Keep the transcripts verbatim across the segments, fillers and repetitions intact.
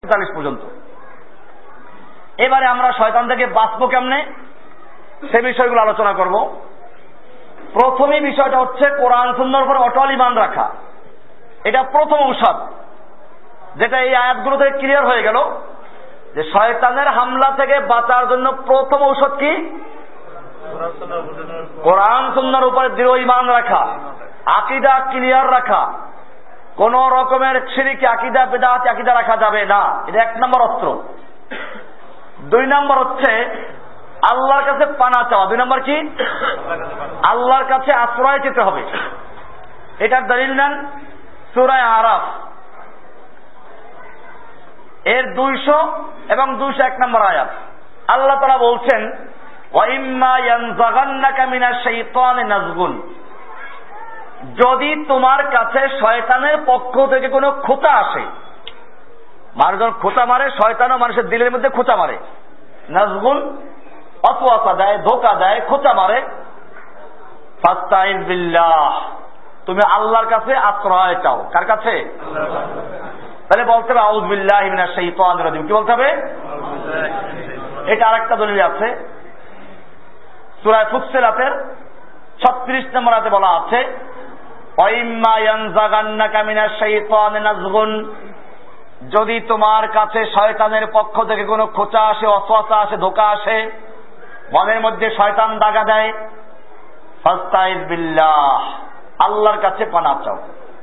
পঁয়তাল্লিশ পর্যন্ত। এবারে আমরা শয়তান থেকে বাঁচবো কেমনে সে বিষয়গুলো আলোচনা করব। প্রথমে বিষয়টা হচ্ছে কোরআন সুন্নাহর উপর অটল ঈমান রাখা। এটা প্রথম ঔষধ, যেটা এই আয়াতগুলো থেকে ক্লিয়ার হয়ে গেল যে শয়তানের হামলা থেকে বাঁচার জন্য প্রথম ঔষধ কি? কোরআন সুন্নাহর উপরে দৃঢ় ঈমান রাখা, আকীদা ক্লিয়ার রাখা। কোন রকমের শিরকি আকীদা, বিদআতি আকীদা রাখা যাবে না। এটা এক নম্বর অস্ত্র। দুই নম্বর হচ্ছে আল্লাহর কাছে পানা চাওয়া। দুই নম্বর কি? আল্লাহর কাছে আশ্রয় চেতে হবে। এটার দলিল নেন সূরা আরাফ এর দুইশো এবং দুইশো এক নম্বর আয়াত। আল্লাহ তাআলা বলছেন, ওয়া ইম্মা ইয়ানজাগান্নাকা মিনাশ শাইতানি নাজগুন, যদি তোমার কাছে শয়তানের পক্ষ থেকে কোনো খোঁচা আসে। মানুষ যখন খোঁচা মারে, শয়তানও মানুষের দিলের মধ্যে খোঁচা মারে। নাজগুন অসওয়াসা দেয়, ধোঁকা দেয়, খোঁচা মারে। ফাস্তাইজ বিল্লাহ, তুমি আল্লাহর কাছে আশ্রয় চাও। কার কাছে? তাহলে বলতে হবে আউযু বিল্লাহি মিনাশ শাইতানির রাজিম। কি বলতে হবে? এটা আরেকটা দলিল আছে সূরা ফুসসিলাতের ছত্রিশ নম্বর আয়াতে বলা আছে, ওয়া ইম্মা ইয়ানজাগান্নাকা মিনাশ শাইতানি নাজগুন, যদি তোমার কাছে শয়তানের পক্ষ থেকে কোনো খোঁচা আসে, ওয়াসওয়াসা আসে, ধোঁকা আসে, মনের মধ্যে শয়তান দাগা দেয়, ফাস্তাইজ বিল্লাহ, আল্লাহর কাছে পানা চাও।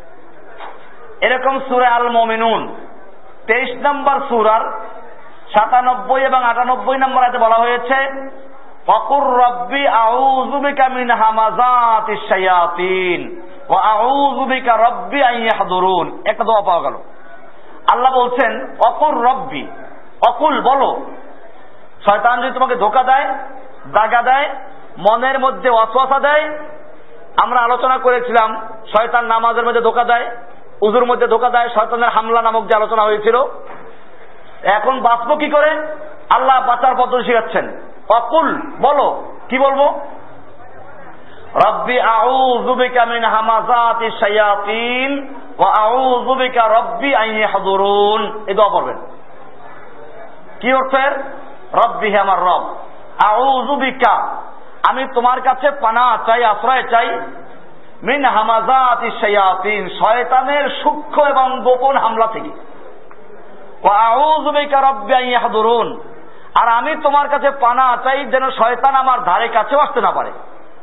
এরকম সূরা আল মুমিনুন তেইশ নম্বর সূরার সাতানব্বই এবং আটানব্বই নম্বর আয়াতে বলা হয়েছে, ওয়াকুর রব্বি আউযু বিকা মিন হামাযাতিশ শায়াতিন ওয়া আউযু বিকা রব্বি আন ইয়াহদুরুন। একটা দোয়া পাওয়া গেল। আল্লাহ বলছেন, ওয়াকুর রব্বি, অকুল বলো, শয়তান যদি তোমাকে ধোঁকা দেয়, দাগা দেয়, মনের মধ্যে ওয়াসওয়াসা দেয়। আমরা আলোচনা করেছিলাম শয়তান নামাজের মধ্যে ধোঁকা দেয়, উযুর মধ্যে ধোঁকা দেয়, শয়তানের হামলা নামক যে আলোচনা হয়েছিল। এখন বাঁচবো কি করে? আল্লাহ বাঁচার পদ্ধতি শিখাচ্ছেন। অকুল বলো, কি বলবো? রব্বি আউযু বিকা মিন হামাযাতিশ শায়াতিন ওয়া আউযু বিকা রব্বি আন ইয়াহদুরুন। এই দোয়া পড়বেন। কি অর্থ এর? রব্বি, হে আমার রব, আউযু বিকা, আমি তোমার কাছে পানাহ চাই, আশ্রয় চাই, মিন হামাযাতিশ শায়াতিন, শয়তানের সূক্ষ্ম এবং গোপন হামলা থেকে, ওয়া আউযু বিকা রব্বি আন ইয়াহদুরুন, আর আমি তোমার কাছে পানাহ চাই যেন শয়তান আমার ধারে কাছেও আসতে না পারে।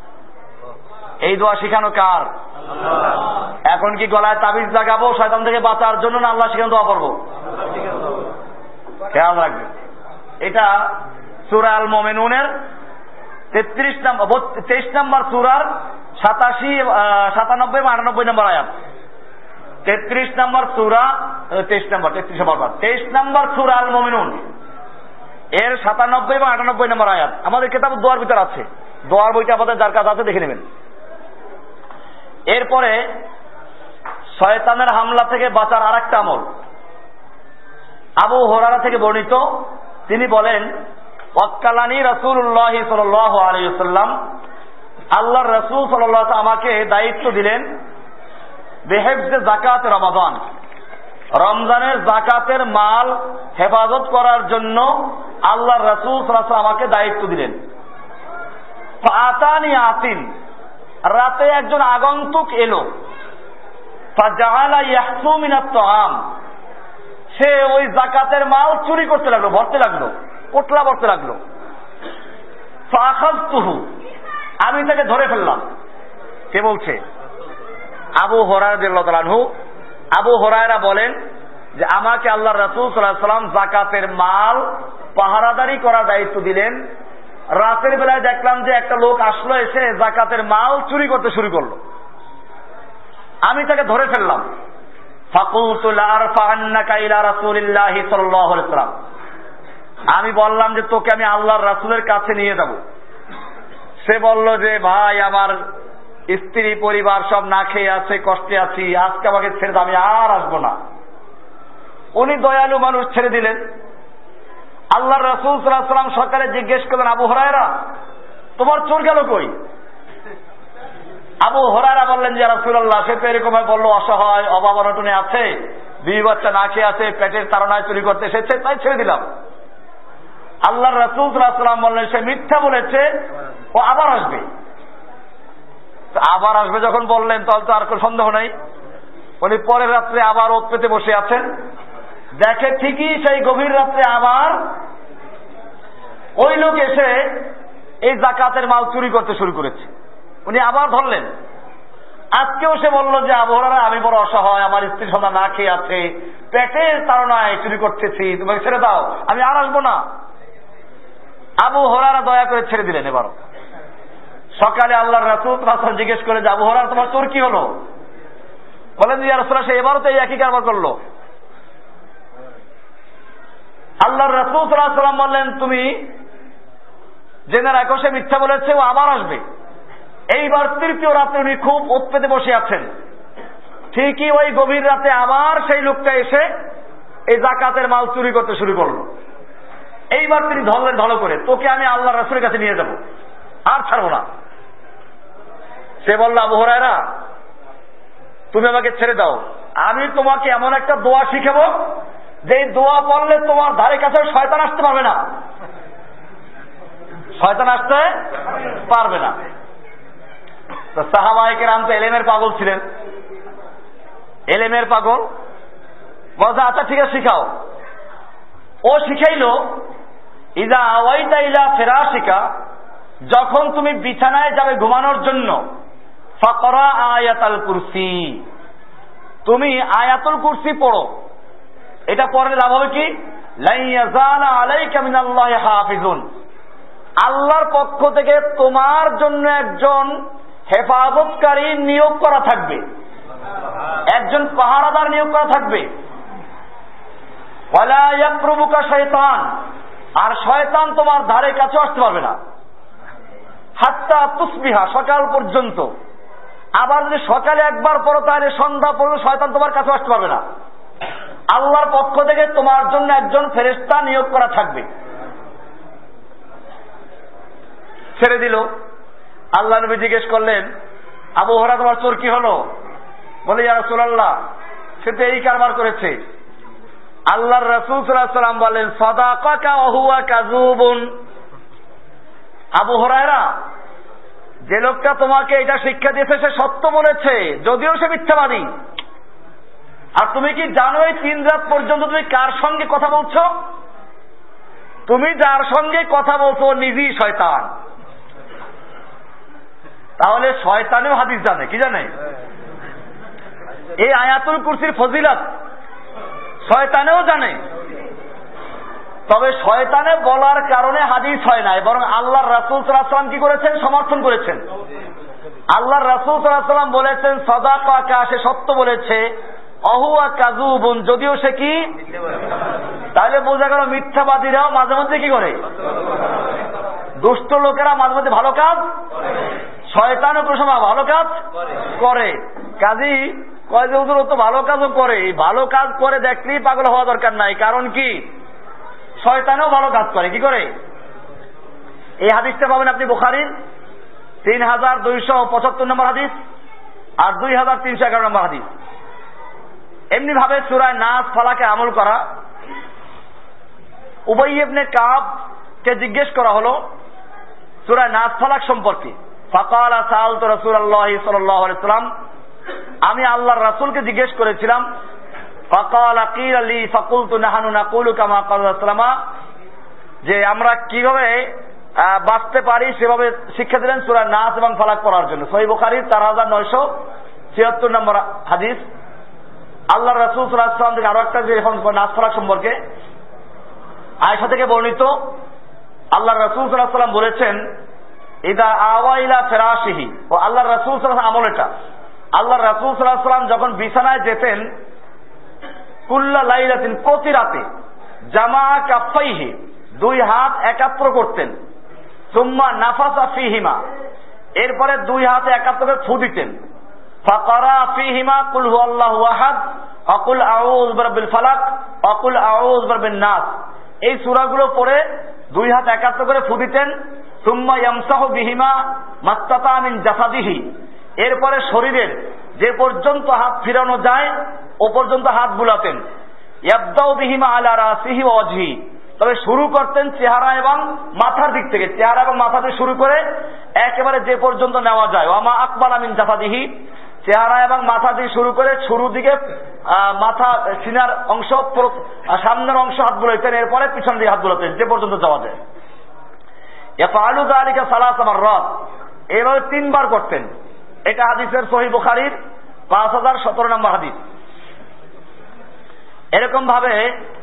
এই দোয়া শিখানো কার? এখন কি গলায় তাবিজ লাগাবো শয়তান থেকে বাঁচার জন্য, না আল্লাহ শিখানো দোয়া পড়বো? খেয়াল রাখবেন, এটা সূরা আল মুমিনুনের তেত্রিশ নম্বর তেইশ নম্বর সূরার সাতাশি সাতানব্বই এবং আটানব্বই নম্বর আয়াত। তেত্রিশ নম্বর সূরা, তেইশ নম্বর তেত্রিশ নম্বর তেইশ নম্বর সূরা আল মুমিনুন এর সাতানব্বই এবং আটানব্বই নম্বর আয়াত আমাদের কিতাব দোয়ার ভিতর আছে। দোয়ার বইটা আমাদের যার কাছে আছে দেখে নেবেন। এরপরে শয়তানের হামলা থেকে বাঁচার আর একটা আমল আবু হুরায়রা থেকে বর্ণিত। তিনি বলেন, ওয়াক্কালানি রাসূলুল্লাহ সাল্লাল্লাহু আলাইহি ওয়াসাল্লাম, আল্লাহর রাসূল সাল্লাল্লাহু আলাইহি ওয়াসাল্লাম আমাকে দায়িত্ব দিলেন বিহিফজ যাকাত রমাদান, রমজানের যাকাতের মাল হেফাজত করার জন্য আল্লাহর রাসূল সাল্লাল্লাহু আলাইহি ওয়াসাল্লাম আমাকে দায়িত্ব দিলেন। ফাআতানি আতিন, রাতে একজন আগন্তুক এলো, ফাজাআলা ইয়াহসু মিনাত তাআম, সে ওই যাকাতের মাল চুরি করতে লাগলো, ভরতে লাগলো, পোটলা ভরতে লাগলো। ফাআখাযতুহু, আমি তাকে ধরে ফেললাম। কে বলছে? আবু হুরায়রা রাদিয়াল্লাহু তাআলা আনহু। আবু হুরায়রা বলেন যে আমাকে আল্লাহর রাসূল সাল্লাল্লাহু আলাইহি ওয়াসাল্লাম যাকাতের মাল পাহারাদারি করার দায়িত্ব দিলেন। রাতের বেলায় দেখলাম যে একটা লোক আসলো, এসে যাকাতের মাল চুরি করতে শুরু করলো। আমি তাকে ধরে ফেললাম। ফাকুলতু লা আরফাআন্নাকা ইলা রাসূলিল্লাহি সাল্লাল্লাহু আলাইহি ওয়াসাল্লাম, আমি বললাম যে তোকে আমি আল্লাহর রাসূলের কাছে নিয়ে যাব। সে বলল যে ভাই, আমার স্ত্রী পরিবার সব না খেয়ে আছে, কষ্টে আছি, আজকে আমাকে ছেড়ে দাও, আমি আর আসবো না। উনি দয়ালু মানুষ, ছেড়ে দিলেন। আল্লাহর রাসূল সাল্লাল্লাহু আলাইহি ওয়াসাল্লাম সকালে জিজ্ঞেস করলেন, আবু হুরায়রা তোমার চোর গেল কই? আবু হুরায়রা বললেন যে রাসূলুল্লাহ, সে তো এরকম বললো, অসহায় অভাব অনটনে আছে, বিবি বাচ্চা না খেয়ে আছে, পেটের তাড়নায় চুরি করতে এসেছে, তাই ছেড়ে দিলাম। আল্লাহর রাসূল সাল্লাল্লাহু আলাইহি ওয়াসাল্লাম বললেন সে মিথ্যা বলেছে, ও আবার আসবে। আবার আসবে যখন বললেন তাহলে তো আর কোনো সন্দেহ নেই। উনি পরের রাত্রে আবার ওত পেতে বসে আছেন, দেখে ঠিকই সেই গভীর রাত্রে আবার ওই লোক এসে এই যাকাতের মাল চুরি করতে শুরু করেছে। উনি আবার ধরলেন। আজকেও সে বলল যে আবু হুরায়রা, আমি বড় অসহায়, আমার স্ত্রী সন্তান না খেয়ে আছে, পেটের তাড়নায় চুরি করতেছি, তোমাকে ছেড়ে দাও, আমি আর আসবো না। আবু হুরায়রা দয়া করে ছেড়ে দিলেন। এবার সকালে আল্লাহর রাসূল সাল্লাল্লাহু আলাইহি ওয়াসাল্লাম জিজ্ঞেস করে, আবু হুরায়রা তোমার চোর কি হলো? বলেন ইয়া রাসূলুল্লাহ, সে এবারও তো এই একই কারবার করলো। আল্লাহর রাসূল সাল্লাল্লাহু আলাইহি ওয়াসাল্লাম বললেন, তুমি জেনে রাখো সে মিথ্যা বলেছে, ও আবার আসবে। এইবার তৃতীয় রাতে উনি খুব ওত পেতে বসে আছেন, ঠিকই ওই গভীর রাতে আবার সেই লোকটা এসে এই যাকাতের মাল চুরি করতে শুরু করলো। এইবার তিনি ধরলেন ধলো করে, তোকে আমি আল্লাহর রাসূলের কাছে নিয়ে যাব, আর ছাড়বো না। সে বলল, আবু হুরায়রা তুমি আমাকে ছেড়ে দাও, আমি তোমাকে এমন একটা দোয়া শিখাবো যে দোয়া পড়লে তোমার ধারে কাছে শয়তান আসতে পারবে না, শয়তান আসতে পারবে না। তো সাহাবায়ে কেরাম তো এলেমের পাগল ছিলেন, এলেমের পাগল। বলছে আচ্ছা ঠিক আছে শিখাও। ও শিখাইলো, ইযা আওয়াইতা ইলা ফিরাশিকা, যখন তুমি বিছানায় যাবে ঘুমানোর জন্য, ফাকরা আয়াতুল কুরসি, তুমি আয়াতুল কুরসি পড়ো। এটা পড়লে লাভ হবে কি? লা ইয়াজালা আলাইকা মিনাল্লাহি হাফিজুন, আল্লাহর পক্ষ থেকে তোমার জন্য একজন হেফাজতকারী নিয়োগ করা থাকবে, একজন পাহারাদার নিয়োগ করা থাকবে। ওয়ালা ইয়াকরুবুকা শাইতান, আর শয়তান তোমার ধারে কাছে আসতে পারবে না, হাত্তা তুসবিহা, সকাল পর্যন্ত। আবার যদি সকালে একবার পড়ো তাহলে সন্ধ্যা পর্যন্ত শয়তান তোমার কাছে আসতে পারবে না। আল্লাহর পক্ষ থেকে তোমার জন্য একজন ফেরেশতা নিয়োগ করা থাকবে। ছেড়ে দিল। আল্লাহ নবী জিজ্ঞেস করলেন, আবু হুরায়রা তোমার চোর কি হলো? বলে, ইয়া রাসূলুল্লাহ সে তো এই কারবার করেছে। আল্লাহর রাসূল সাল্লাল্লাহু আলাইহি ওয়াসাল্লাম বলেন, সাদাকাকা ওয়া হুয়া কাযুবুন, আবু হুরায়রা যে লোকটা তোমাকে এটা শিক্ষা দিয়েছে সে সত্য বলেছে, যদিও সে মিথ্যাবাদী। আর তুমি কি জানো এই তিন রাত পর্যন্ত তুমি কার সঙ্গে কথা বলছো? তুমি যার সঙ্গে কথা বলছো নিজেই শয়তান। তাহলে শয়তানেও হাদিস জানে, কি জানে? এই আয়াতুল কুরসির ফজিলত শয়তানেও জানে। তবে শয়তানে বলার কারণে হাদিস হয় নাই, বরং আল্লাহর রাসূল সাল্লাল্লাহু আলাইহি ওয়াসাল্লাম কি করেছেন? সমর্থন করেছেন। আল্লাহর রাসূল সাল্লাল্লাহু আলাইহি ওয়াসাল্লাম বলেছেন, সাদাকাকা, সে সত্য বলেছে, অহুয়া কাযুবুন, যদিও সে কি। তাহলে বোঝা গেল মিথ্যাবাদীরাও মাঝে মধ্যে কি করে? দুষ্ট লোকেরা মাঝে মধ্যে ভালো কাজ, শয়তানও কোনো সময় ভালো কাজ করে। কাজী কয় যে হুজুর ও তো ভালো কাজও করে, ভালো কাজ করে দেখলেই পাগল হওয়া দরকার নাই। কারণ কি? শয়তানও ভালো কাজ করে। কি করে? এই হাদিসটা পাবেন আপনি বুখারীর তিন হাজার দুইশো পঁচাত্তর নম্বর হাদিস আর দুই হাজার তিনশো এগারো নম্বর হাদিস। এমনি ভাবে সূরা নাস ফালাকে আমল করা। উবাই ইবনে কাব কে জিজ্ঞেস করা হলো সূরা নাস ফালাক সম্পর্কে। ফাকালা সাআলতু রাসূলুল্লাহ সাল্লাল্লাহু আলাইহি ওয়াসাল্লাম, আমি আল্লাহর রাসূলকে জিজ্ঞেস করেছিলাম। ফাকালা কিলা লি ফাকুলতু নাহনু নাকুলু কামা ক্বালা রাসূলুল্লাহ, যে আমরা কিভাবে বাঁচতে পারি সেভাবে শিক্ষা দিলেন সূরা নাস এবং ফালাক পড়ার জন্য। সহিহ বুখারীর চার হাজার নয়শো ছিয়াত্তর নম্বর হাদিস। আল্লাহর রাসূল সাল্লাল্লাহু আলাইহি ওয়াসাল্লাম থেকে আরো একটা যে নাস ফালাক সম্পর্কে আয়েশা থেকে বর্ণিত, আল্লাহর রাসূল সাল্লাল্লাহু আলাইহি ওয়াসাল্লাম বলেছেন, ইদা আওয়া ইলা ফিরাশিহি, ও আল্লাহর রাসূল সাল্লাল্লাহু আলাইহি ওয়াসাল্লাম আমল এটা। আল্লাহর রাসূল সাল্লাল্লাহু আলাইহি ওয়াসাল্লাম যখন বিছানায় যেতেন, কুল্লা লাইলাতিন, প্রতি রাতে, জামা কাফাইহি, দুই হাত একাত্র করতেন, সুম্মা নাফাসা ফিহিমা, এরপরে দুই হাতে একাত্র করে ফু দিতেন, ফাকারা ফিহিমা কুল হুয়াল্লাহু আহাদ, আকুল আউযু বিরাব্বিল ফালাক, আকুল আউযু বিরাব্বিন নাস, এই সূরাগুলো পড়ে দুই হাত একাত্র করে ফু দিতেন। সুম্মা ইয়ামসাহু বিহিমা মাস্তাতা মিন জাসাদিহি, এরপরে শরীরের যে পর্যন্ত হাত ফিরানো যায় ও পর্যন্ত হাত বুলাতেন। ইয়াবদাউ বিহিমা আলা রাসিহি ওয়া ওয়াজহি, তবে শুরু করতেন চেহারা এবং মাথার দিক থেকে, চেহারা এবং মাথা থেকে শুরু করে একেবারে যে পর্যন্ত নেওয়া যায়। ওয়ামা আকবালা মিন জাফাদিহি, চেহারা এবং মাথা দিয়ে শুরু করে শুরুর দিকে মাথা সিনার অংশ সামনের অংশ হাত বুলাইতেন, এরপরে পিছন দিকে হাত বুলাতেন যে পর্যন্ত যাওয়া যায়। ইয়াফআলু যালিকা সালাসা মাররাত, এভাবে তিনবার করতেন। এটা হাদিসের সহিহ বুখারীর পাঁচ হাজার সতেরো নম্বর হাদিস। এরকম ভাবে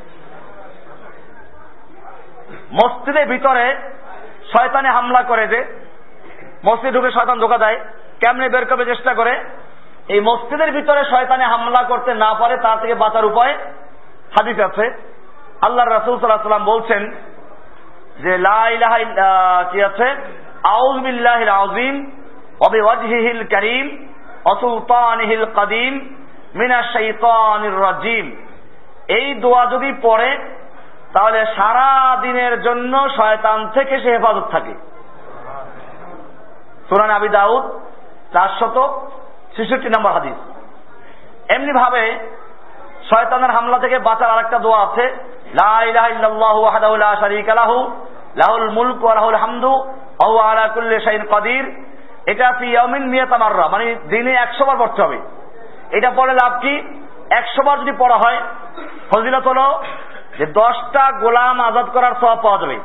মসজিদের ভিতরে শয়তানে হামলা করে, যে মসজিদ ঢুকে শয়তান ধোকা দেয়, কেমনে বের করবে চেষ্টা করে। এই মসজিদের ভিতরে শয়তানে হামলা করতে না পারে তার থেকে বাঁচার উপায় হাদিস আছে। আল্লাহর রাসূল সাল্লাল্লাহু আলাইহি ওয়াসাল্লাম বলছেন যে লা ইলাহা ইল্লা কি আছে, আউযু বিল্লাহিল আযীম ওয়া বিওয়াজহিহিল কারীম ওয়া সুলতানিহিল কাদীম মিনাশ শাইতানির রাজীম। এই দোয়া যদি পড়ে তাহলে সারা দিনের জন্য শয়তান থেকে সে হেফাজত থাকে। সুনান আবি দাউদ চারশত ছেষট্টি নম্বর হাদিস। এমনি ভাবে শয়তানের হামলা থেকে বাঁচার আরেকটা দোয়া আছে, লা ইলাহা ইল্লাল্লাহু ওয়াহদাহু লা শারীকা লাহু লাহুল মুলকু ওয়া লাহুল হামদু ওয়া হুয়া আলা কুল্লি শাইইন কাদির। এটা ফি ইয়াউমিন মিয়াতা মাররা, মানে দিনে একশো বার পড়তে হবে। এটা পড়ে লাভ কি? একশো বার যদি পড়া হয়, ফজিলত হলো যে দশটা গোলাম আজাদ করার সওয়াব পাওয়া যাবে।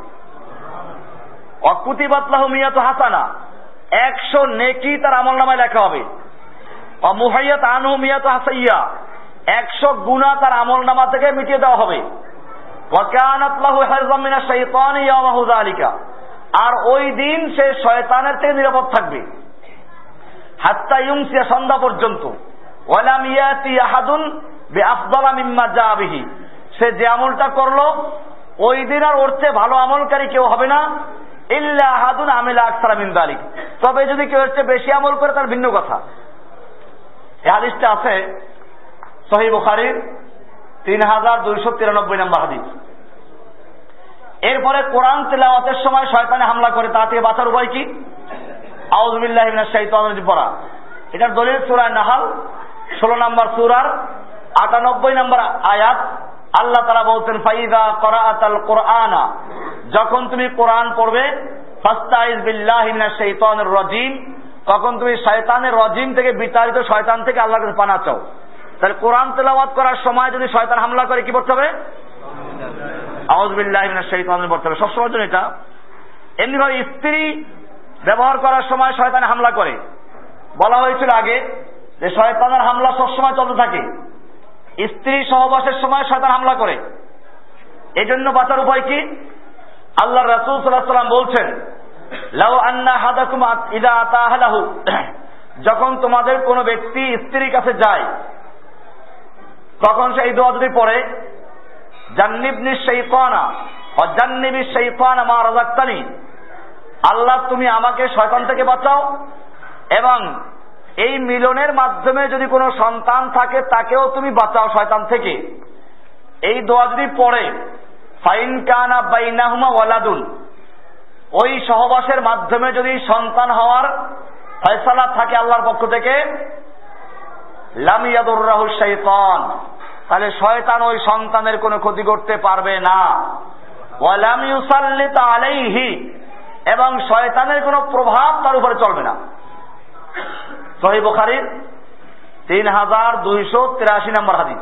ওয়া কুতিবাত লাহু মিয়াতু হাসানা, একশো নেকি তার আমলনামায় লেখা হবে। ওয়া মুহাইয়াত আনহু মিয়াতু হাসাইয়া, একশো গুনাহ তার আমলনামা থেকে মিটিয়ে দেওয়া হবে। ওয়া কানাত লাহু হিরজাম মিনাশ শাইতানি ইয়াওমাহু যালিকা, আর ওই দিন সে শয়তানের থেকে নিরাপদ থাকবে হাত্তা ইউমসিয়া, সন্ধ্যা পর্যন্ত। ওয়ালাম ইয়াতি আহাদুন বিআফদালা মিম্মা জাআ বিহি, সে যে আমলটা করলো ওই দিন আর ওর চেয়ে ভালো আমলকারী কেউ হবে না। ইল্লা আহাদুন আমিলা আকসারা মিন যালিক, তবে যদি কেউ এর চেয়ে বেশি আমল করে তার ভিন্ন কথা। এই হাদিসটা আছে সহিহ বুখারীর তিন হাজার দুইশো তিরানব্বই নম্বর হাদিস। এরপরে কোরআন তেলাওয়াতের সময় শয়তানে হামলা করে, তা থেকে বাঁচার উপায় কি? আউযু বিল্লাহি মিনাশ শাইতানির রাজিম পড়া। এটার দলিল সূরা নাহল ষোলো নম্বর সূরার আটানব্বই নম্বর আয়াত। আল্লাহ তাআলা বলছেন, ফাইযা ক্রাআতাল কুরআনা, যখন তুমি কোরআন পড়বে, ফাস্তাইজ বিল্লাহি মিনাশ শাইতানির রাজিম, তখন তুমি শয়তানের রাজিম থেকে, বিতাড়িত শয়তান থেকে আল্লাহর কাছে পানাহ চাও। তাহলে কোরআন তেলাওয়াত করার সময় যদি শয়তান হামলা করে কি পড়তে হবে? আউযু বিল্লাহি মিনাশ শাইতানির পড়তে হবে সবসময় জন্য এটা। এমনি ভাবে স্ত্রী ব্যবহার করার সময় শয়তান হামলা করে, বলা হয়েছিল আগে যে শয়তানের হামলা সবসময় চলতে থাকে, স্ত্রী সহবাসের সময় শয়তান হামলা করে। এই জন্য বাঁচার উপায় কি? আল্লাহর রাসূল সাল্লাল্লাহু আলাইহি ওয়াসাল্লাম বলছেন, লাউ আন্না আহাদাকুম ইযা আতা আহলাহু, যখন তোমাদের কোনো ব্যক্তি স্ত্রীর কাছে যায় তখন সে এই দোয়া যদি পড়ে, জান্নিবনি শাইতানা ওয়া জান্নিবি শাইতানা মা রাযাকতানি, আল্লাহ তুমি আমাকে শয়তান থেকে বাঁচাও, এবং এই মিলনের মাধ্যমে যদি কোনো সন্তান থাকে তাকেও তুমি বাঁচাও শয়তান থেকে। এই দোয়া যদি পড়ে, ফাইন কানা বাইনাহুমা ওয়ালাদুন, ওই সহবাসের মাধ্যমে যদি সন্তান হওয়ার ফয়সালা থাকে আল্লাহর পক্ষ থেকে, লাম ইয়াদুররাহু শাইতান, তাহলে শয়তান ওই সন্তানের কোনো ক্ষতি করতে পারবে না। ওয়ালাম ইউসাল্লিত আলাইহি, এবং শয়তানের কোনো প্রভাব তার উপরে চলবে না। সহিহ বুখারীর তিন হাজার দুইশো তিরাশি নম্বর হাদিস।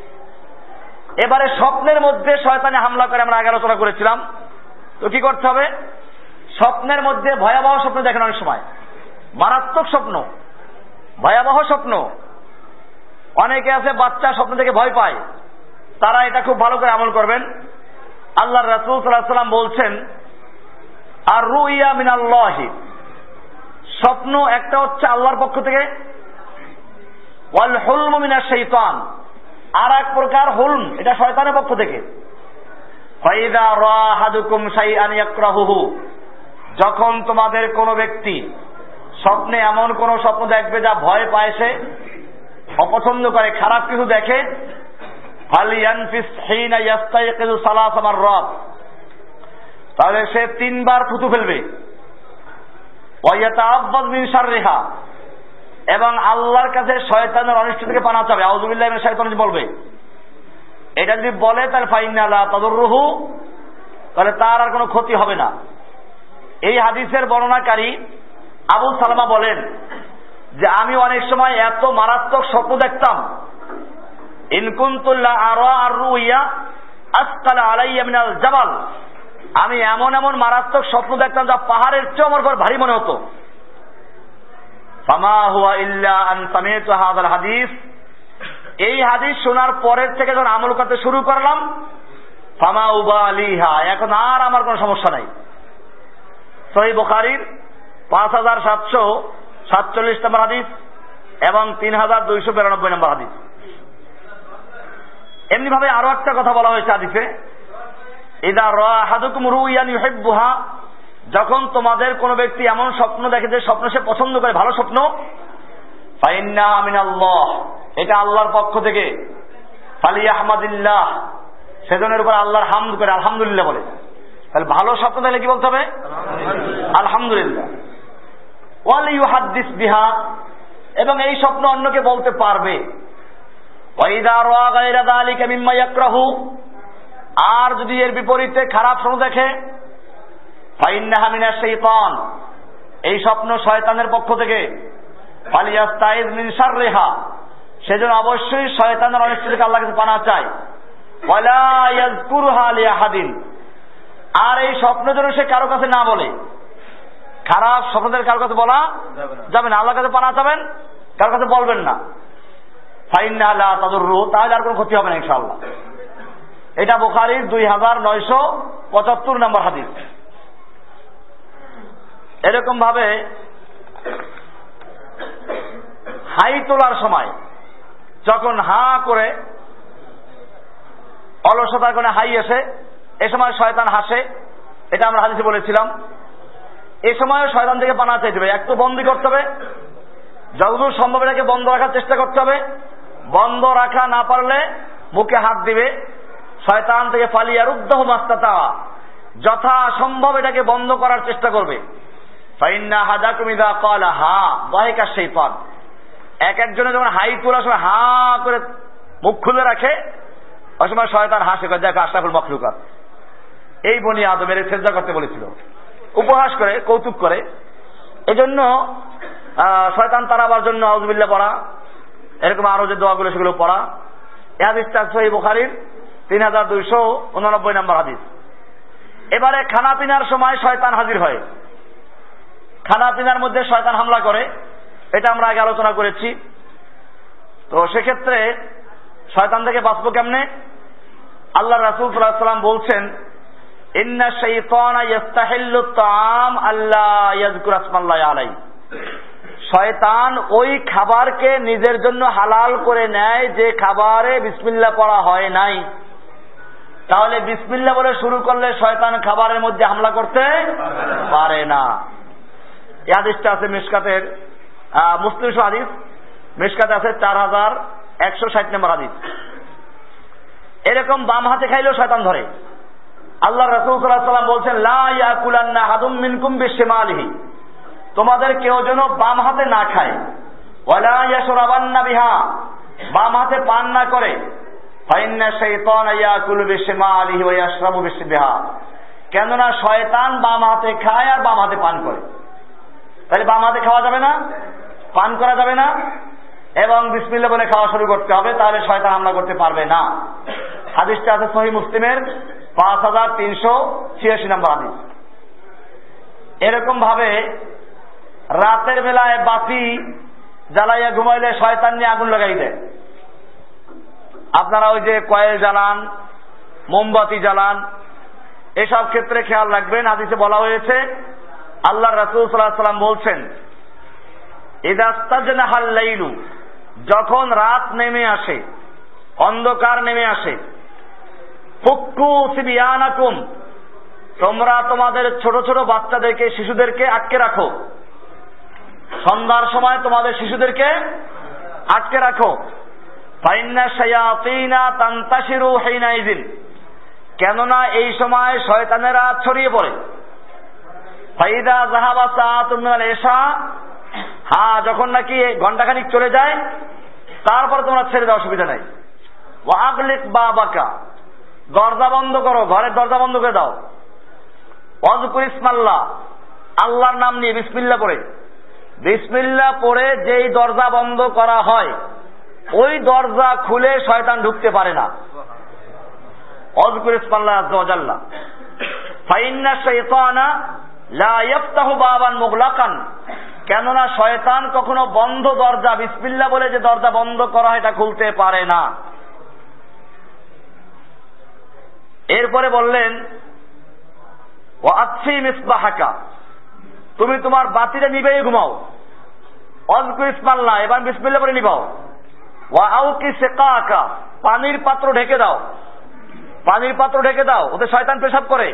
এবারে স্বপ্নের মধ্যে শয়তানে হামলা করে, আমরা আগে আলোচনা করেছিলাম। তো কি করতে হবে? স্বপ্নের মধ্যে ভয়াবহ স্বপ্ন দেখেন, অনেক সময় মারাত্মক স্বপ্ন, ভয়াবহ স্বপ্ন। অনেকে আছে বাচ্চা স্বপ্ন থেকে ভয় পায়, তারা এটা খুব ভালো করে আমল করবেন। আল্লাহর রাসূল সাল্লাল্লাহু আলাইহি ওয়াসাল্লাম বলছেন, আর রুইয়া মিনাল্লাহি, স্বপ্ন একটা হচ্ছে আল্লাহর পক্ষ থেকে, ওয়াল হুলমু মিনাশ শাইতান, আর এক প্রকার হুলম, এটা শয়তানের পক্ষ থেকে। ফাইযা রা আহাদুকুম শাইআন ইয়াকরাহুহু, যখন তোমাদের কোনো ব্যক্তি স্বপ্নে এমন কোন স্বপ্ন দেখবে যা ভয় পায়, সে অপছন্দ করে, খারাপ কিছু দেখে, ফালিয়ানফিস হিনা ইয়াস্তাইকিযু সালাসা মাররাত, তাহলে সে তিনবার থুতু ফেলবে। ওয়ায়াতাআব্বাদ মিন শাররিহা, এবং আল্লাহর কাছে শয়তানের অনিষ্ট থেকে পানা চাবে, আউযুবিল্লাহি মিনাশ শাইতানির রাজিম বলবে। এটা যদি বলে তাহলে ফাইন্না লা তাদুররুহু, তাহলে তার আর কোনো ক্ষতি হবে না। এই হাদিসের বর্ণনাকারী আবু সালামা বলেন যে আমি অনেক সময় এত মারাত্মক স্বপ্ন দেখতাম, ইন কুনতু লা আরা আর-রুয়া আসকালা আলাইয়া মিনাল জাবাল, আমি এমন এমন মারাত্মক স্বপ্ন দেখতাম যা পাহাড়ের চেয়ে আমার উপর ভারী মনে হতো। ফামা হুয়া ইল্লা আন সামি'তু হাযাল হাদিস, এই হাদিস শোনার পরের থেকে যখন আমল করতে শুরু করলাম, ফামা উবালিহা, এখন আর আমার কোনো সমস্যা নাই। সহিহ বুখারীর পাঁচ হাজার সাতশো সাতচল্লিশ নম্বর হাদিস এবং তিন হাজার দুইশো বিরানব্বই নম্বর হাদিস। এমনি ভাবে আরো একটা কথা বলা হয়েছে হাদিসে, ইদা রাআ আহাদুকুম রুয়ান ইউহিব্বুহা, যখন তোমাদের কোন ব্যক্তি এমন স্বপ্ন দেখে যে স্বপ্ন সে পছন্দ করে, ভালো স্বপ্ন, ফাইন্নাহা মিনাল্লাহ, এটা আল্লাহর পক্ষ থেকে, ফালিয়াহমাদিল্লাহ, সেজনের উপর আল্লাহর হামদ করে আলহামদুলিল্লাহ বলে। তাহলে ভালো স্বপ্ন দেখলে কি বলতে হবে? আলহামদুলিল্লাহ। ওয়াল ইউহাদ্দিস বিহা, এবং এই স্বপ্ন অন্যকে বলতে পারবে। ওয়াইদা রাআ গায়রা যালিকা মিম্মা ইয়াকরাহু, আর যদি এর বিপরীতে খারাপ স্বপ্ন দেখে, ফাইন্নাহা মিনাশ শাইতান, এই স্বপ্ন শয়তানের পক্ষ থেকে, ফালিয়াস্তাইজ মিন শাররিহা, সেজন্য অবশ্যই শয়তানের অনিষ্ট থেকে আল্লাহর কাছে পানা চায়। ওয়ালা ইয়াযকুরুহা লিআহাদিন, আর এই স্বপ্ন যেন সে কারো কাছে না বলে। খারাপ স্বপ্নদের কারো কাছে বলা যাবে না, আল্লাহর কাছে পানা চাবেন, কারো কাছে বলবেন না। ফাইন্নাহা লা তাদুররু, তাহলে আর কোনো ক্ষতি হবে না ইনশাআল্লাহ। এটা বুখারীর দুই হাজার নয়শো পঁচাত্তর নম্বর হাদিস। এরকম ভাবে হাই তোলার সময় যখন হা করে অলসতার কারণে হাই এসে, এ সময় শয়তান হাসে, এটা আমরা হাদিসে বলেছিলাম। এ সময় শয়তান থেকে পানা চাইতে হবে, একটু বন্দি করতে হবে, যতদূর সম্ভব এটাকে বন্ধ রাখার চেষ্টা করতে হবে। বন্ধ রাখা না পারলে মুখে হাত দিবে, শয়তান থেকে ফালিয়া রুদ্দাহু মাস্তাতা, যথা সম্ভব এটাকে বন্ধ করার চেষ্টা করবে। ফাইন্না হাদাকুম ইযা ক্বালা হা দাহিকা শাইতান, এক একজনে যখন হাই তোলার সময় হা করে মুখ খুলে রাখে, ওই সময় শয়তান হাসে, দেখো আশরাফুল মাখলুকাত, এই বনি আদমের সেজদা করতে বলেছিল, উপহাস করে, কৌতুক করে। এজন্য শয়তান তাড়াবার জন্য আউযুবিল্লাহ পড়া, এরকম আরো যে দোয়াগুলো সেগুলো পড়া। এই হাদিসটা সহিহ বুখারীর তিন হাজার দুইশো উননব্বই নম্বর হাদিস। এবারে খানা পিনার সময় শয়তান হাজির হয়, খানা পিনার মধ্যে শয়তান হামলা করে, এটা আমরা আগে আলোচনা করেছি। তো সেক্ষেত্রে শয়তান থেকে বাঁচবো কেমনে? আল্লাহ রাসূল সাল্লাল্লাহু আলাইহি ওয়াসাল্লাম বলছেন, ইন্না শাইতানা ইস্তাহিল্লু তাআম আল্লা ইয়াযকুরা ইসমাল্লাহি আলাইহি, শয়তান ওই খাবারকে নিজের জন্য হালাল করে নেয় যে খাবারে বিসমিল্লাহ পড়া হয় নাই। তাহলে বিসমিল্লাহ বলে শুরু করলে শয়তান খাবারের মধ্যে হামলা করতে পারে না। এই হাদিসটা আছে মিশকাতের মুসলিম হাদিস, মিশকাতে আছে চার হাজার একশো ষাট নম্বর হাদিস। এরকম বাম হাতে খাইলেও শয়তান ধরে। আল্লাহ রাসূল সাল্লাল্লাহু আলাইহি ওয়াসাল্লাম বলছেন, লা ইয়াকুলান্না আহাদুম মিনকুম বিশিমালিহি, তোমাদের কেউ যেন বাম হাতে না খায়। ওয়ালা ইয়াশরাবান্না বিহা, বাম হাতে পান না করে। ফাইন্না শাইতানা ইয়াকুলু বিশিমালিহি ওয়া ইয়াশরাবু বিহা, কেননা শয়তান বাম হাতে খায় আর বাম হাতে পান করে। তাহলে বাম হাতে খাওয়া যাবে না, পান করা যাবে না, এবং বিসমিল্লাহ বলে খাওয়া শুরু করতে হবে, তাহলে শয়তান হামলা করতে পারবে না। হাদিসটা আছে সহিহ মুসলিমের পাঁচ হাজার তিনশো ছিয়াশি নম্বর হাদিস। এরকম ভাবে রাতের বেলায় বাতি জ্বালাইয়া ঘুমাইলে শয়তান নিয়ে আগুন লাগাই দেয়। আপনারা ওই যে কয়েল জ্বালান, মোমবাতি জ্বালান, এসব ক্ষেত্রে খেয়াল রাখবেন। হাদিসে বলা হয়েছে, আল্লাহ রাসূল সাল্লাল্লাহু আলাইহি ওয়াসাল্লাম বলছেন, ইযা ইস্তাজনাহাল লাইলু, যখন রাত নেমে আসে, অন্ধকার নেমে আসে, ফুক্কু সিবিয়ানাকুম, তোমরা তোমাদের ছোট ছোট বাচ্চাদেরকে, শিশুদেরকে আটকে রাখো। সন্ধ্যার সময় তোমাদের শিশুদেরকে আটকে রাখো। ফাইন্না শায়াতিনা তানতাশিরু হিনাইযিন, কেননা এই সময় শয়তানেরা ছড়িয়ে পড়ে। ফাইদা যাহাবা সাআতুন মিনাল ইশা, হ্যাঁ, যখন নাকি ঘন্টাখানিক চলে যায় তারপরে তোমরা ছেড়ে দাও, অসুবিধা নাই। ওয়া আগলিক বাবাকা, দরজা বন্ধ করো, ঘরের দরজা বন্ধ করে দাও। ওয়াজকুর ইসমাল্লাহ, আল্লাহর নাম নিয়ে বিসমিল্লাহ পড়ে, বিসমিল্লাহ পড়ে যেই দরজা বন্ধ করা হয় ওই দরজা খুলে শয়তান ঢুকতে পারে না। ওয়াজকুর ইসমাল্লাহ আযজা ওয়া জাল্লা। ফাইন্না শাইতানা লা ইফতাহু বাবান মুগলাকান, কেননা শয়তান কখনো বন্ধ দরজা বিসমিল্লাহ বলে যে দরজা বন্ধ করা হয় এটা খুলতে পারে না। এরপরে বললেন ওয়া আতফি মিসবাহাকা, তুমি তোমার বাতিটা নিবেই ঘুমাও। ওয়াজকুর ইসমাল্লাহ, এবার বিসমিল্লাহ বলে নিবাও। ওয়া আউকি সিকাকা, পানির পাত্র ঢেকে দাও, পানির পাত্র ঢেকে দাও, ওতে শয়তান পেশাব করে।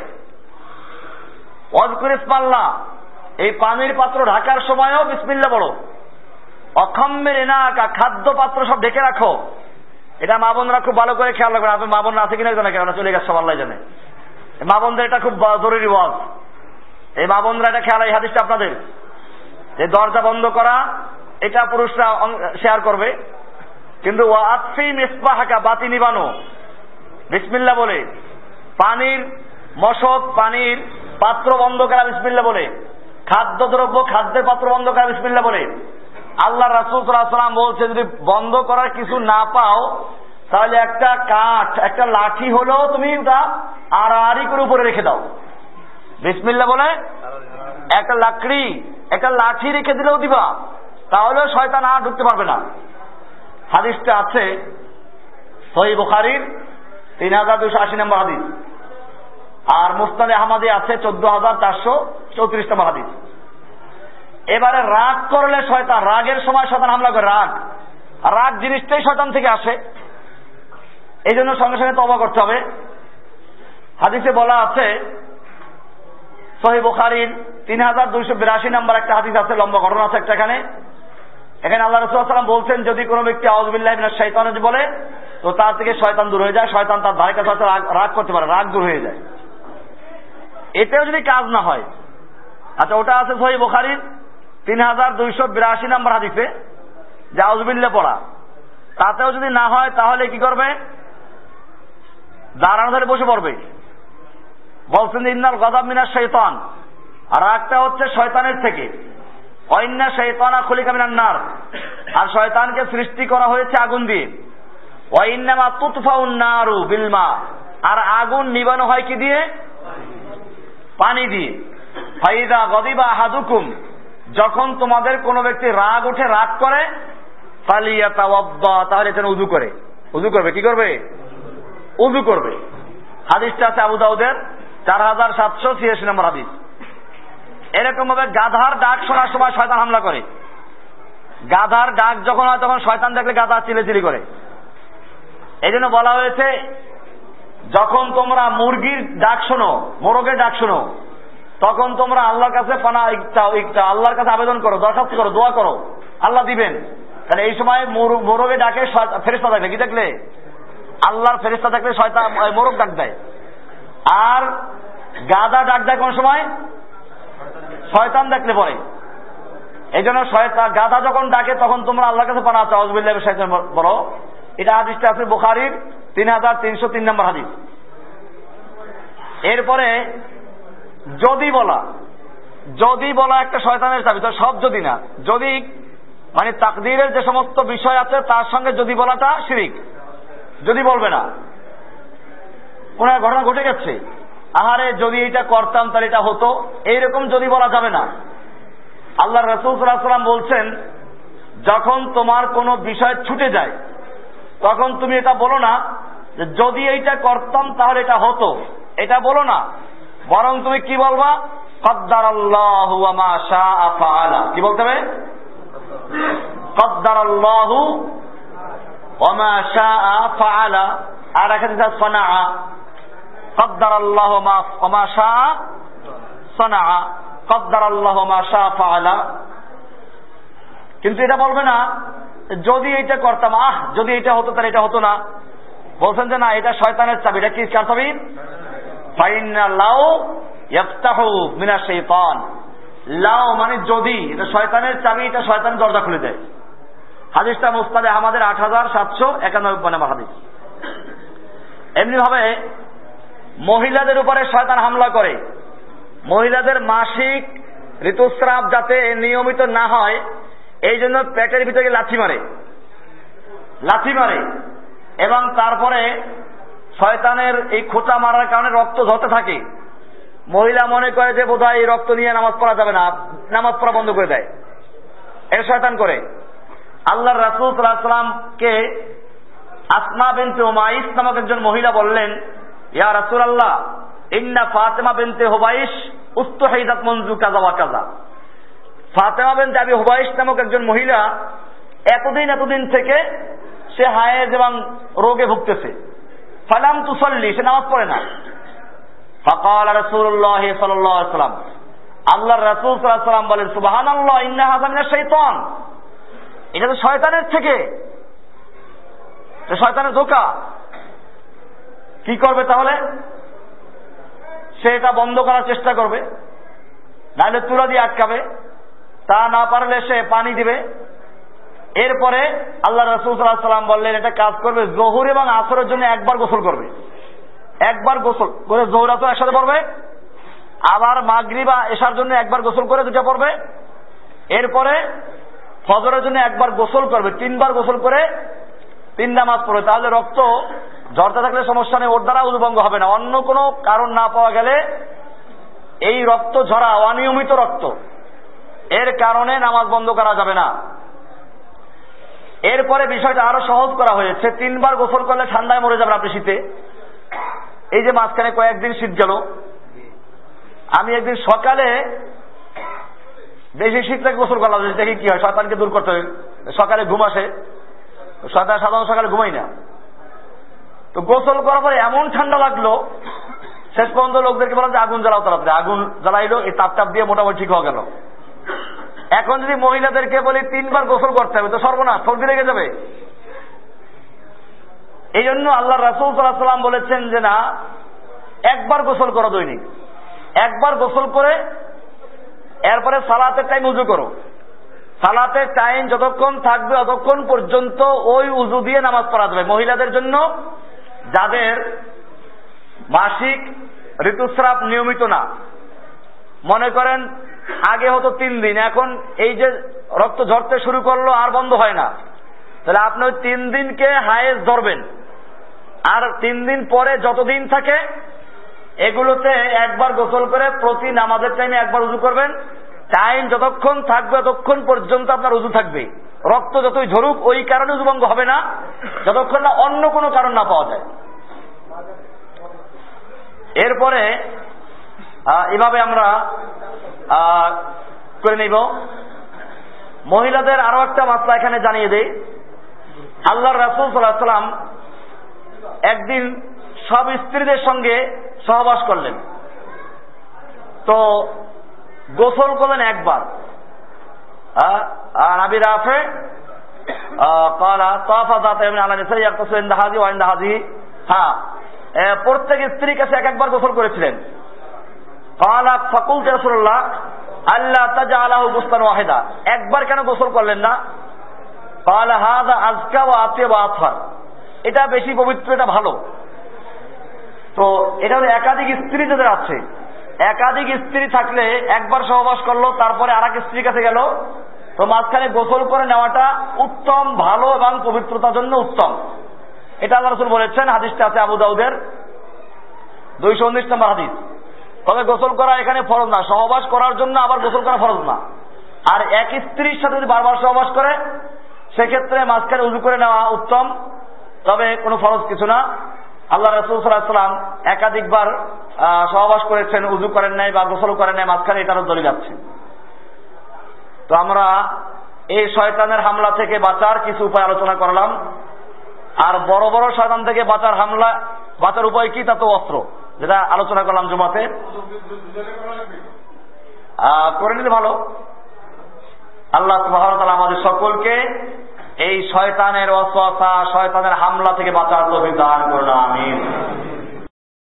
ওয়াজকুর ইসমাল্লাহ, এই পানির পাত্র ঢাকার সময়ও বিসমিল্লাহ বলো। অখাম্মের এনাকা, খাদ্য পাত্র সব ঢেকে রাখো। এটা মা বোনরা খুব ভালো করে খেয়াল রাখবেন। আপনি মা বোনরা আছে কিনা জানে, কেন চলে গেছে সব আল্লাহ জানে। মা বোনদের এটা খুব জরুরি ওয়াজ। এই মা বোনরা এটা খেয়াল, এই হাদিসটা আপনাদের, যে দরজা বন্ধ করা এটা পুরুষরা শেয়ার করবে, কিন্তু ওয়া আতফি মিসবাহাকা, বাতি নিবানো বিসমিল্লাহ বলে। পানির মশক, পানির পাত্র বন্ধ করা বিসমিল্লাহ বলে। খাদ্যদ্রব্য, খাদ্যের পাত্র বন্ধ করা বিসমিল্লাহ বলে। আল্লাহ রাসূল সাল্লাল্লাহু আলাইহি ওয়াসাল্লাম বলছে, যদি বন্ধ করার কিছু না পাও তাহলে একটা কাঠ, একটা লাঠি হলেও তুমি ওটা আড়াআড়ি করে উপরে রেখে দাও। বিসমিল্লাহ বলে একটা লাকড়ি, একটা লাঠি রেখে দিলেও দিবা, তাহলে শয়তান আর ঢুকতে পারবে না। হাদিসটা আছে সহিহ বুখারীর তিন হাজার দুশো আশি নম্বর হাদিস, আর মুসনাদে আহমদে আছে চোদ্দ হাজার চারশো চৌত্রিশ নম্বর হাদিস। এবারে রাগ করলে শয়তান, রাগের সময় শয়তান হামলা করে। রাগ রাগ জিনিসটাই শয়তান থেকে আসে, এই জন্য সঙ্গে সঙ্গে তওবা করতে হবে। হাদিসে বলা আছে সহিহ বুখারীর তিন হাজার দুইশো বিরাশি নম্বর একটা হাদিস আছে, লম্বা ঘটনা আছে একটা। এখানে এখানে আল্লাহ রাসূল সাল্লাল্লাহু আলাইহি ওয়াসাল্লাম বলছেন, যদি কোনো ব্যক্তি আউযু বিল্লাহি মিনাশ শাইতানির বলে তো তার থেকে শয়তান দূর হয়ে যায়, শয়তান তার ধারে কাছে রাগ করতে পারে, রাগ দূর হয়ে যায়। এতেও যদি কাজ না হয়, আচ্ছা ওটা আছে সহিহ বুখারীর তিন হাজার দুইশো বিরাশি নম্বর হাদিসে, যে আউযু বিল্লাহ পড়া, তাতেও যদি না হয় তাহলে কি করবে? দাঁড়ানো ধরে বসে পড়বে। বলছেন ইন্নাল গাযাব মিনাশ শাইতান, আর রাগটা হচ্ছে শয়তানের থেকে। ওয়াইন্না শাইতানা খুলিকা মিনান নার, আর শয়তানকে সৃষ্টি করা হয়েছে আগুন দিয়ে। ওয়াইন্নামা তুতফাউন নারু বিল মা, আর আগুন নিবানো হয় কি দিয়ে? পানি দিয়ে। ফাইদা গদিবা আহাদুকুম, যখন তোমাদের কোনো ব্যক্তি রাগ উঠে, রাগ করে, ফালিয়াতাওয়াদ্দা, তাহলে যেন উযু করে। উযু করবে, কি করবে? উযু করবে। হাদিসটা আছে আবু দাউদের চার হাজার সাতশো ছিয়াশি নম্বর হাদিস। এরকম ভাবে গাধার ডাক শোনার সময় শয়তান হামলা করে। গাধার ডাক যখন হয় তখন শয়তান দেখলে গাধা চিলেচিলি করে। এই জন্য বলা হয়েছে, যখন তোমরা মুরগির ডাক শোনো, মোরগের ডাক শোনো, তখন তোমরা আল্লাহর কাছে পানা চাও, ইচ্ছা আল্লাহর কাছে আবেদন করো, দরখাস্ত করো, দোয়া করো, আল্লাহ দিবেন। কারণ এই সময় মোরগে ডাকে ফেরেশতা দেখলে, কি দেখলে? আল্লাহর ফেরেশতা দেখলে শয়তান মোরগ ডাক দেয়। আর গাধা ডাক দেয় কোন সময়? শয়তান দেখলে পরে। এই জন্য শয়তান, গাধা যখন ডাকে তখন তোমরা আল্লাহর কাছে পানা চাও, আউযু বিল্লাহি মিনাশ শাইতানির রাজিম বলো। এটা হাদিসটা আছে বুখারীর তিন হাজার তিনশো তিন নম্বর হাদিস। এরপরে যদি বলা, যদি বলা একটা শয়তানের চাবি, তো সব যদি না, যদি মানে তাকদীরের যে সমস্ত বিষয় আছে তার সঙ্গে যদি বলাটা শিরিক। যদি বলবে না, কোন ঘটনা ঘটে গেছে, আহারে যদি এটা করতাম তাহলে এটা হতো, এইরকম যদি বলা যাবে না। আল্লাহ রাসূল সাল্লাল্লাহু আলাইহি ওয়াসাল্লাম বলছেন, যখন তোমার কোনো বিষয় ছুটে যায় তখন তুমি এটা বলো না যে যদি এইটা করতাম তাহলে এটা হতো, এটা বলো না। বরং তুমি কি বলবা? কদ্দারাল্লাহু ওয়া মা শাআ ফাআলা। কি বলতে হবে? কদ্দারাল্লাহু ওয়া মা শাআ ফাআলা। আর এখানে যা সানাআ, কদ্দারাল্লাহু ওয়া মা শাআ সানাআ, কদ্দারাল্লাহু ওয়া মা শাআ ফাআলা। কিন্তু এটা বলবে না যদি এটা করতাম, আহ যদি এটা হতো তাহলে এটা হতো না। বলছেন যে না, এটা শয়তানের চাবি। এটা কি কার চাবি? ফাইন্না লাউ ইফতাহু মিনাশ শাইতান, লাও মানে যদি, এটা শয়তানের চাবি, এটা শয়তান দরজা খুলে দেয়। হাদিসটা মুসনাদে আহমদের আট হাজার সাতশো একানব্বই নম্বর হাদিস। এমনি ভাবে মহিলাদের উপরে শয়তান হামলা করে। মহিলাদের মাসিক ঋতুস্রাব যাতে নিয়মিত না হয় এই জন্য পেটের ভিতরে লাথি মারে লাথি মারে এবং তারপরে শয়তানের এই খোঁচা মারার কারণে রক্ত ঝরতে থাকে। মহিলা মনে করে যে বোধহয় এই রক্ত নিয়ে নামাজ পড়া যাবে না, নামাজ পড়া বন্ধ করে দেয়। এটা শয়তান করে। আল্লাহর রাসূল সাল্লাল্লাহু আলাইহি ওয়াসাল্লামকে আসমা বিনতে উমাইস নামক একজন মহিলা বললেন, ইয়া রাসূলুল্লাহ, ইন্না ফাতিমা বিনতে হুবাইশ উস্তুহাইদাত মুনযু কাযা ওয়া কাযা। ফাতিমা বিনতে আবি হুবাইশ নামক একজন মহিলা এতদিন এতদিন থেকে সে হায়েজ এবং রোগে ভুগতেছে। ফালাম তুসাল্লি, সে নামাজ পড়ে না। ফাকাল রাসূলুল্লাহ সাল্লাল্লাহু আলাইহি ওয়াসাল্লাম, আল্লাহর রাসূল সাল্লাল্লাহু আলাইহি ওয়াসাল্লাম বলেন, সুবহানাল্লাহ, ইন্না হাযা মিনাশ শাইতান, এটা তো শয়তানের থেকে, শয়তানের ধোঁকা। কি করবে তাহলে? সে এটা বন্ধ করার চেষ্টা করবে, নাহলে তুলা দিয়ে আটকাবে, তা না পারলে সে পানি দিবে। এরপরে আল্লাহ রাসূল সাল্লাল্লাহু আলাইহি ওয়াসাল্লাম বললেন, এটা কাজ করবে যোহর এবং আসরের জন্য একবার গোসল করবে, একবার গোসল করে যোহর আসর একসাথে পড়বে, আবার মাগরিব বা এশার জন্য একবার গোসল করে দুটা পড়বে, এরপরে ফজরের জন্য একবার গোসল করবে, তিনবার গোসল করে তিন নামাজ পড়বে। তাহলে রক্ত ঝরতে থাকলে সমস্যা নেই, ওর দ্বারা উযুভঙ্গ হবে না। অন্য কোনো কারণ না পাওয়া গেলে এই রক্ত ঝরা অনিয়মিত রক্ত, এর কারণে নামাজ বন্ধ করা যাবে না। এরপরে বিষয়টা আরো সহজ করা হয়েছে, তিনবার গোসল করলে ঠান্ডায় মরে যাবেন আপনি শীতে। এই যে মাঝখানে কয়েকদিন শীত গেল, আমি একদিন সকালে বেশি শীত থেকে গোসল করলাম, দেখি কি হয়, শয়তানকে দূর করতে হবে। সকালে ঘুম আসে, শয়তান সাধারণ সকালে ঘুমাই না। তো গোসল করার পরে এমন ঠান্ডা লাগলো, শেষ পর্যন্ত লোকদেরকে বললাম যে আগুন জ্বালাও তাড়াতাড়ি। আগুন জ্বালাইলো, এই তাপ টাপ দিয়ে মোটামুটি ঠিক হয়ে গেল। এখন যদি মহিলাদেরকে বলি তিনবার গোসল করতে হবে, তো সর্বনাশ, সর্দি লেগে যাবে। এই জন্য আল্লাহ রাসূল সাল্লাল্লাহু আলাইহি ওয়াসাল্লাম বলেছেন যে না, একবার গোসল করো দৈনিক, একবার গোসল করে এরপরে সালাতের টাইম উযু করো। সালাতের টাইম যতক্ষণ থাকবে ততক্ষণ পর্যন্ত ওই উযু দিয়ে নামাজ পড়া যাবে। মহিলাদের জন্য যাদের মাসিক ঋতুস্রাব নিয়মিত না, মনে করেন আগে হতো তিন দিন, এখন এই যে রক্ত ঝরতে শুরু করলো আর বন্ধ হয় না, তাহলে আপনি ওই তিন দিনকে হায়েজ ধরবেন, আর তিন দিন পরে যতদিন থাকে এগুলোতে একবার গোসল করে প্রতি নামাজের টাইমে একবার উযু করবেন। টাইম যতক্ষণ থাকবে ততক্ষণ পর্যন্ত আপনার উযু থাকবে। রক্ত যতই ঝরুক ওই কারণে উযুভঙ্গ হবে না, যতক্ষণ না অন্য কোনো কারণ না পাওয়া যায়। এরপরে এভাবে আমরা করে নিব। মহিলাদের আরো একটা মাসলা এখানে জানিয়ে দেই। আল্লাহর রাসূল সাল্লাল্লাহু আলাইহি ওয়াসাল্লাম একদিন সব স্ত্রীদের সঙ্গে সহবাস করলেন, তো গোসল করলেন একবার। নবী রাফে قال طاف ذات يوم على نساء يغتسل عند هذه وعند هذه, হ্যাঁ, প্রত্যেক স্ত্রীর কাছে এক একবার গোসল করেছিলেন। قال فقلت يا رسول الله আল্লাহ তাজআলাহু গুসলান ওয়াহিদা, একবার কেন গোসল করলেন না? قال هذا أزكى وأطيب وأطهر, এটা বেশি পবিত্র, এটা ভালো। তো এটা হলো একাধিক স্ত্রী যাদের আছে, একাধিক স্ত্রী থাকলে একবার সহবাস করলো, তারপরে আর এক স্ত্রীর কাছে গেল, তো মাঝখানে গোসল করে নেওয়াটা উত্তম, ভালো এবং পবিত্রতার জন্য উত্তম। এটা আল্লাহ রাসূল বলেছেন। হাদিসটা আছে আবু দাউদের দুইশো উনিশ নম্বর হাদিস। তবে গোসল করা এখানে ফরজ না, সহবাস করার জন্য আবার গোসল করা ফরজ না। আর এক স্ত্রীর সাথে যদি বারবার সহবাস করে সেক্ষেত্রে মাঝখানে উযু করে নেওয়া উত্তম, তবে কোনো ফরজ কিছু না। আল্লাহ রাসূল সাল্লাল্লাহু আলাইহি ওয়াসাল্লাম একাধিকবার সহবাস করেছেন, উযু করেন নাই বা গোসল করেন নাই, মাঝখানে এটারও দলিল আছে। তো আমরা এই শয়তানের হামলা থেকে বাঁচার কিছু উপায় আলোচনা করলাম। আর বড় বড় শয়তান থেকে বাঁচার হামলা বাঁচার উপায় কি, তা তো অস্ত্র, যেটা আলোচনা করলাম জুমাতে। করে নিলে ভালো। আল্লাহ সুবহানাহু ওয়া তাআলা আমাদের সকলকে এই শয়তানের ওয়াসওয়াসা, শয়তানের হামলা থেকে বাঁচার তৌফিক দান করুন, আমিন।